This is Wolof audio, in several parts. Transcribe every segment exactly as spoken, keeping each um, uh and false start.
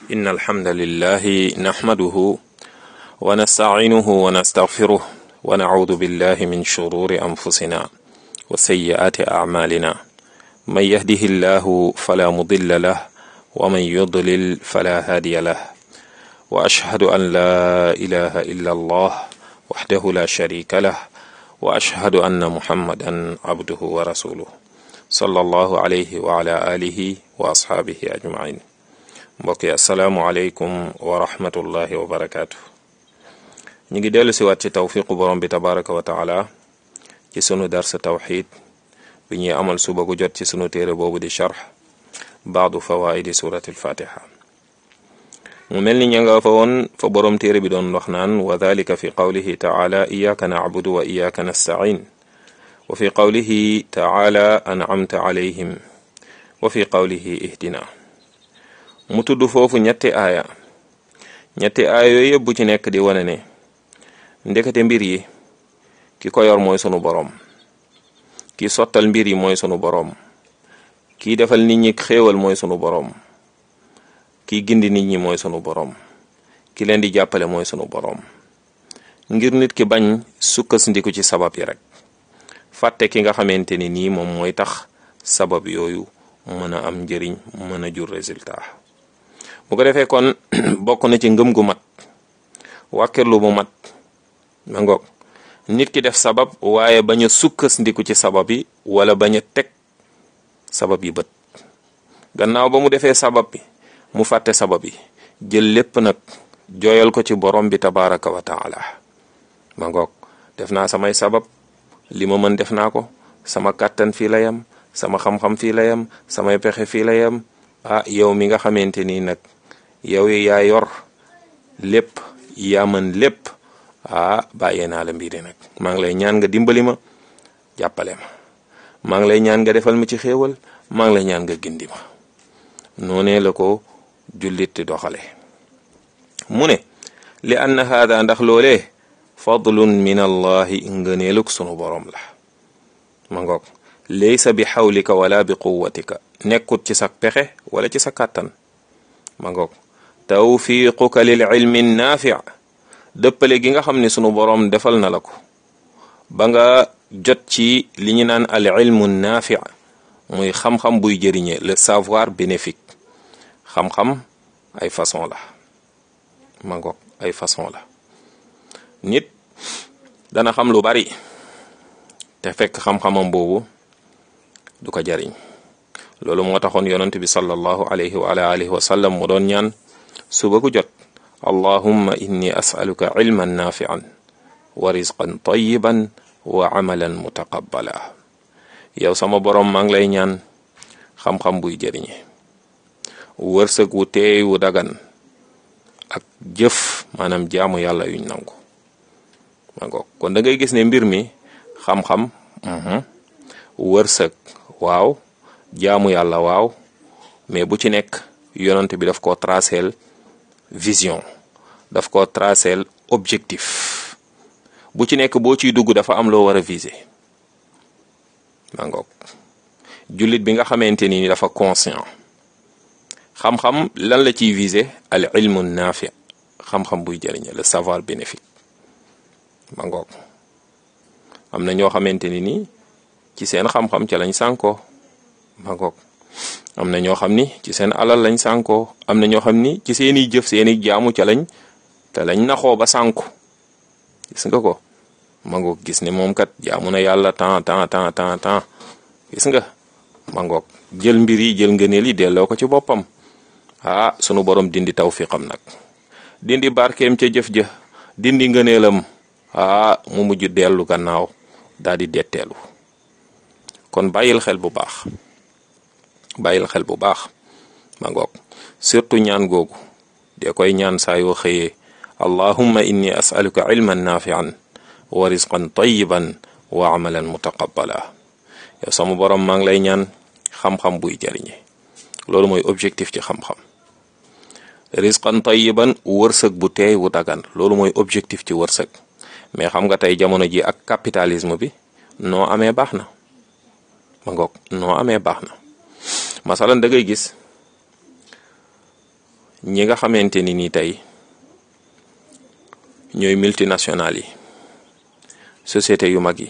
إن الحمد لله نحمده ونستعينه ونستغفره ونعوذ بالله من شرور أنفسنا وسيئات أعمالنا من يهده الله فلا مضل له ومن يضلل فلا هادي له وأشهد أن لا إله إلا الله وحده لا شريك له وأشهد أن محمدا عبده ورسوله صلى الله عليه وعلى آله وأصحابه أجمعين. mbokk yi asalaamualeykum wa rahmatullahi wa barakaatu. ñu ngi dellu si waat ci tawfiqu borom bi tabaraka wa taala ci sunu darsa tawxid bi ñuy amal suba gu jot ci sunu téere boobu di charx baadu fawaidi surati alfatiha. mu mel ni ña nga fa woon fa borom téere bi doon wax naan wa dalika fi qawlihi taala iyaka nacbudu wa iyaka nastain wa fi qawlihi taala an'amta alayhim wa fi qawlihi ihdina. mu tudd foofu ñetti aaya ñetti aaya yooyu yëpp bu ci nekk di wane ne ndekete mbir yi ki ko yor mooy sunu boroom, ki sottal mbir yi mooy sunu boroom, ki defal nit ñi xéewal mooy sunu boroom, ki gindi nit ñi mooy sunu boroom, ki leen di jàppale mooy sunu boroom. ngir nit ki bañ sukkandiku ci sabab yi rek fàtte ki nga xamante ni nii moom mooy tax sabab yooyu mën a am njëriñ mën a jur résultat. bu ko defee kon bokk na ci ngëm gu mat wàkkirlu bu mat ma ngoog nit ki def sabab waaye bañ a sukkandiku ci sabab yi wala bañ a teg sabab yi bët gannaaw ba mu defee sabab bi mu fàtte sabab yi jël lépp nag jooyal ko ci borom bi tabaraka wa taala. ma ngoog def naa samay sabab li ma mën def naa ko, sama kàttan fii la yam, sama xam-xam fii la yam, samay pexe fii la yam. ah yow mi nga xamante ni nag yow yaa yor lépp yaa mën lépp ah bàyyee naa la mbiri nag maa ngi lay ñaan nga dimbali ma jàppale ma maa ngi lay ñaan nga defal ma ci xéewal maa ngi lay ñaan nga gindi ma. noonee la ko jullit di doxale. mu ne li anna haada ndax loolee fadlun min allahi ngëneeluk sunu borom la. ma ngoog laysa bi xawlika wala bi quwatika nekkut ci sa pexe wala ci sa kàttan. ma ngoog tawfiquka lil ilmi naafi dëppale gi nga xam ne sunu boroom defal na la ko ba nga jot ci li ñu naan al ilmu naafi muy xam-xam buy jëriñe le savoir bénéfique. xam-xam ay façon la. ma ngoog ay façon la. nit dana xam lu bari te fekk xam-xamam boobu du ko jariñ. loolu moo taxoon yonent bi sallallahu alayhi wa ala alihi wa sallam mu doon ñaan suba gu jot allahumma inni as'aluka ilman nafi'an wa rizqan tayyiban wa amalan mutaqabbala. yow sama borom maa ngi lay ñaan xam-xam buy jëriñe, wërsëg wu teey wu dagan ak jëf maanaam jaamu yàlla yuñ nangu. ma ngoog kon da ngay gis ne mbir mi xam-xam wërsëg waaw jaamu yàlla waaw mais bu ci nekk yonent bi daf ko traceel vision, daf ko traceel objectif. bu ci nekk boo ciy dugg dafa am loo war a viser. ma ngoog jullit bi nga xamante ni dafa conscient xam-xam lan la ciy viser al ilmu naafi xam-xam buy jëriñe le savoir bénéfique. ma ngoog am na ñoo xamante ni nii ci seen xam-xam ca lañ sànkoo. ma ngoog am na ñoo xam ni ci seen alal lañ sànkoo, am na ñoo xam ni ci seeni jëf seeni jaamu ca lañ te lañ naxoo ba sànku. gis nga ko. ma ngoog gis ne moom kat jaamu na yàlla temps temps temps temps temps gis nga. ma ngoog jël mbir yi jël ngëneel yi delloo ko ci boppam. ah sunu borom dindi tawfiqam nag dindi barkeem ca jëf ja dindi ngëneelam ah mu mujj dellu gannaaw daal di detteelu. kon bàyyil xel bu baax. bàyyil xel bu baax. ma ngoog surtout ñaan googu de koy ñaan saa yoo xëyee allahumma inni as'aluka ilman nafi'an wa rizqan tayyiban wa amalan mutaqabbala. yow sama borom maa ngi lay ñaan xam-xam buy jariñe, loolu mooy objectif ci xam-xam. rizqan tayyiban wërsëg bu teey wu dagan, loolu mooy objectif ci wërsëg. mais xam nga tey jamono ji ak capitalisme bi noo amee baax na. ma ngoog noo amee baax na. masalan da ngay gis ñi nga xamante ni nii tey ñooy multinationales yi société yu mag yi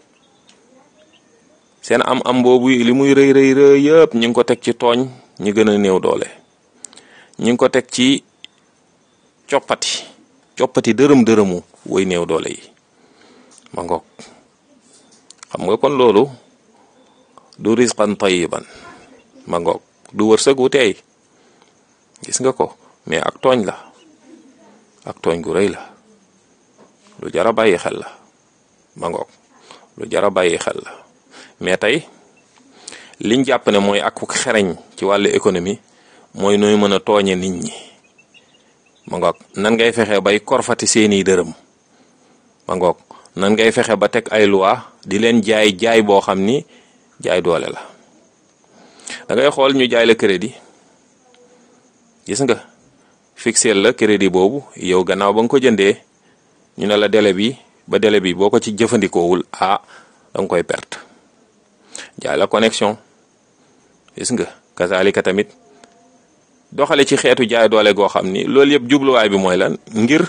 seen am am boobu li muy rëy rëy rëy yëpp ñu ngi ko teg ci tooñ ñi gën a néew doole, ñu ngi ko teg ci coppati coppati dërëm dërëmu way néew doole yi ma ngoog. xam nga kon loolu du risqan tayyiban ma ngoog, du wërsëg wu teey, gis nga ko, mais ak tooñ la, ak tooñ gu rëy la, lu jara bàyyi xel la ma ngoog, lu jara bàyyi xel la. mais tey liñ jàpp ne mooy ak xereñ ci wàllu économie mooy nooy mën a tooñe nit ñi ma ngoog, nan ngay fexe bay korfati seeni dërëm ma ngoog, nan ngay fexe ba teg ay loi di leen jaay jaay boo xam ni jaay doole la. da ngay xool ñu jaay la crédit, gis nga fixeel la crédit boobu, yow gannaaw ba nga ko jëndee ñu ne la délai bi ba délai bi boo ko ci jëfandikoowul ah da nga koy perte. jaay la connexion, gis nga kazalika tamit doxale ci xeetu jaay doole goo xam ni loolu yëpp jubluwaay bi mooy lan, ngir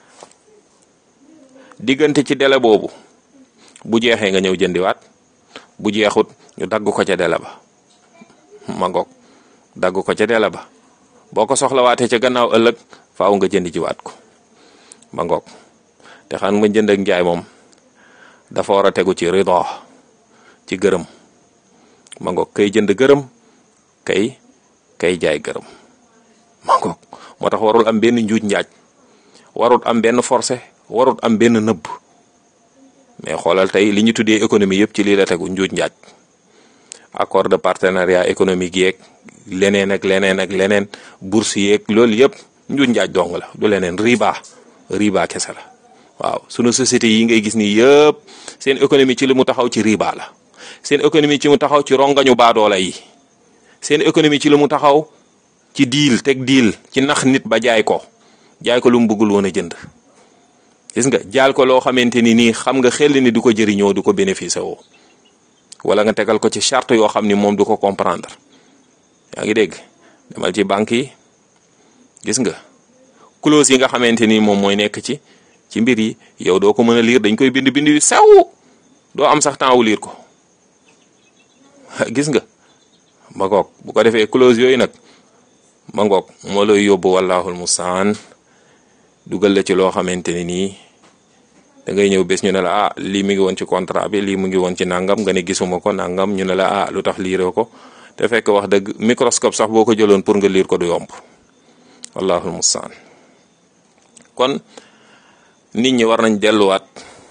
diggante ci délai boobu bu jeexee nga ñëw jëndiwaat, bu jeexut ñu dagg ko ca délai ba ma ngoog, dagg ko ca délai ba, boo ko soxlawaatee ca gannaaw ëllëg faaw nga jëndi jiwaat ko ma ngoog. te xam nga jënd ak njaay moom dafa war a tegu ci rida, ci gërëm ma ngoog, kay jënd gërëm, kay kay jaay gërëm ma ngoog. moo tax warul am benn njuuj njaaj, warul am benn forcé, warul am benn nëbb. mais xoolal tey li ñu tuddee économie yëpp ci lii la tegu, njuuj njaaj, accord de partenariat économique yeeg leneen ak leneen ak leneen, bourse yeeg loolu yëpp njuuj njaaj dong la, du leneen. riba riba kese la. waaw sunu société yi ngay gis ni yëpp seen économie ci li mu taxaw ci riba la, seen économie ci mu taxaw ci rongañu baadoola yi, seen économie ci li mu taxaw ci diil teg diil, ci nax nit ba jaay ko jaay ko lu mu bëggul woon a jënd, gis nga jaal ko loo xamante ni nii xam nga xel ni du ko jëriñoo, du ko bénéficier woo, wala nga tegal ko ci charte yoo xam ni moom du ko comprendre. yaa ngi dégg, demal ci banque yi, gis nga clause yi nga xamante ni moom mooy nekk ci ci mbir yi, yow doo ko mën a lire, dañ koy bind bind yu sew, doo am sax temps wu lire ko gis nga ma ngoog. bu ko defee clause yooyu nag ma ngoog moo lay yóbbu wallahul mustaan dugal la ci loo xamante ni nii da ngay ñëw bés ñu ne la ah lii mi ngi woon ci contrat bi, lii mu ngi woon ci nangam, nga ne gisuma ko nangam, ñu ne la ah lu tax liiroo ko, te fekk wax dëgg microscope sax boo ko jëloon pour nga liir ko du yomb wallahul mustaan. kon nit ñi war nañ delluwaat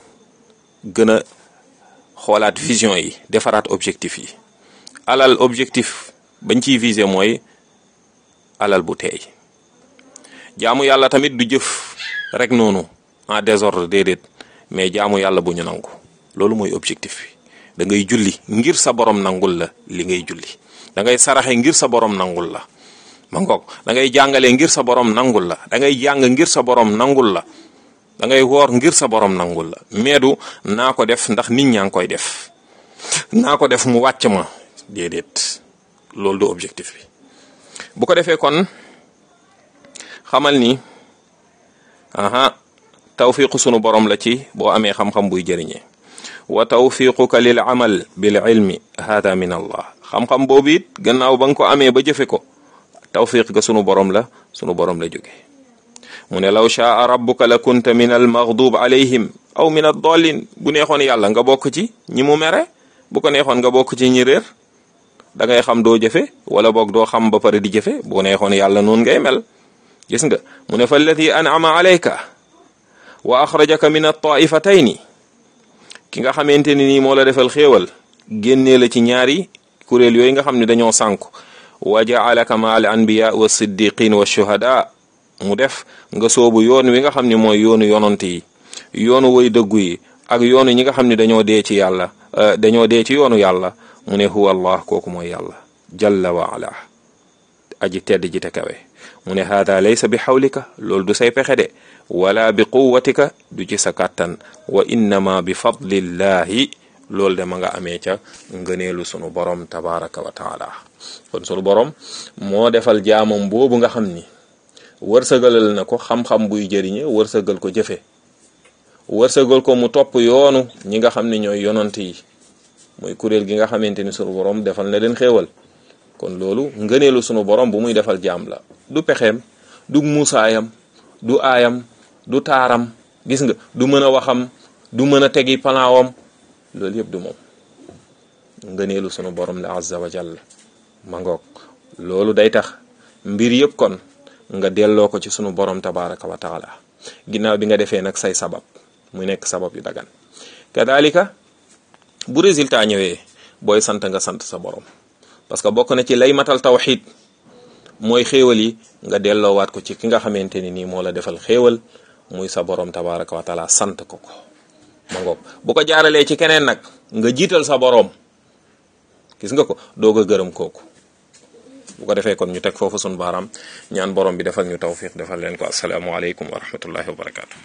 gën a xoolaat vision yi, defaraat objectif yi. alal objectif bañ ciy viser mooy alal bu teey. jaamu yàlla tamit du jëf rek noonu en désordre, déedéet, mais jaamu yàlla bu ñu nangu, loolu mooy objectif bi. da ngay julli ngir sa borom nangul la li ngay julli, da ngay saraxe ngir sa borom nangul la ma ngoog, da ngay jàngale ngir sa borom nangul la, da ngay jàng ngir sa borom nangul la, da ngay woor ngir sa borom nangul la. meedu naa ko def ndax nit ñaa ngi koy def, naa ko def mu wàcc ma, déedéet, loolu du objectif bi. bu ko defee kon xamal ni aha tawfiqu sunu borom la ci boo amee xam-xam buy jëriñee. wa tawfiquka lil amal bil ilmi hada min allah, xam-xam boobu it gannaaw ba nga ko amee ba jëfe ko, tawfiq ga sunu borom la, sunu borom la jóge. mu ne law shaa rabbuka la kunta min al maghdub alayhim aw min ad-dallin, bu neexoon yàlla nga bokk ci ñi mu mere, bu ko neexoon nga bokk ci ñi réer. da ngay xam doo jëfe, wala boog doo xam ba pare di jëfe, bu neexoon yàlla noonu ngay mel. gis nga mu ne fa alladi an'ama alayka wa akhrajaka min at-ta'ifatayni, ki nga xamante ni nii moo la defal xéewal, génnee la ci ñaari kuréel yooyu nga xam ne dañoo sànku. wa ja'alaka ma'al anbiya wa siddiqin wa shuhada, mu def nga soobu yoon wi nga xam ne mooy yoonu yonant yi, yoonu way dëggu yi, ak yoonu ñi nga xam ne dañoo dee ci yàlla, dañoo dee ci yoonu yàlla. mu ne huwa allah, kooku mooy yàlla jalla wa ala, aji tedd ji te kawe. mu ne hada laysa bi xawlika, loolu du say pexe de, wala bi quwwatika, du ci sa kàttan, wa innama bi fadlillahi, loolu de ma nga amee ca ngëneelu sunu borom tabaraka wa taala. kon sunu borom moo defal jaamam boobu nga xam ni wërsëgalal na ko xam-xam buy jëriñe wërsëgal ko jëfe wërsëgal ko mu topp yoonu ñi nga xam ne ñooy yonant yi mooy kuréel gi nga xamante ni sunu borom defal na leen xéewal kon loolu ngëneelu sunu borom bu muy defal jaam la du pexeem du muusaayam du aayam du taaram gis nga du mën a waxam du mën a tegi palaawam loolu yëpp du moom ngëneelu sunu borom la azza wa jalla ma ngoog loolu day tax mbir yëpp kon nga delloo ko ci sunu borom tabaraka wa taala ginnaaw bi nga defee nag say sabab mu nekk sabab yu dagan kadalika bu résultat ñëwee booy sant nga sant sa borom parce que bokk na ci lay matal tawxid mooy xéewal yi nga delloowaat ko ci ki nga xamante ni nii moo la defal xéewal muy sa borom tabaraka wa taala sant ko ko ma ngoog bu ko jaaralee ci keneen nag nga jiital sa borom gis nga ko doog a gërëm kooku bu ko defee kon ñu teg foofu sunu baaraam ñaan borom bi defal ñu tawfiq defal leen ko assalaamu aleykum wa rahmatullahi wa barakaatu.